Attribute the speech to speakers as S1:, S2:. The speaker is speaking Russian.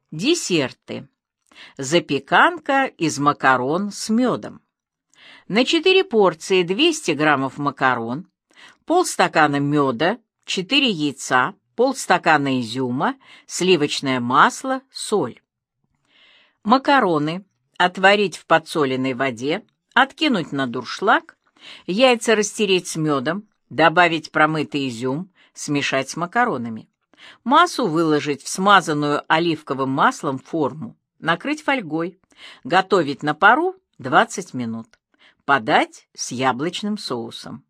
S1: Десерты. Запеканка из макарон с медом. На 4 порции 200 граммов макарон, полстакана меда, 4 яйца, полстакана изюма, сливочное масло, соль. Макароны отварить в подсоленной воде, откинуть на дуршлаг, яйца растереть с медом, добавить промытый изюм, смешать с макаронами. Массу выложить в смазанную оливковым маслом форму, накрыть фольгой, готовить на пару 20 минут. Подать с яблочным соусом.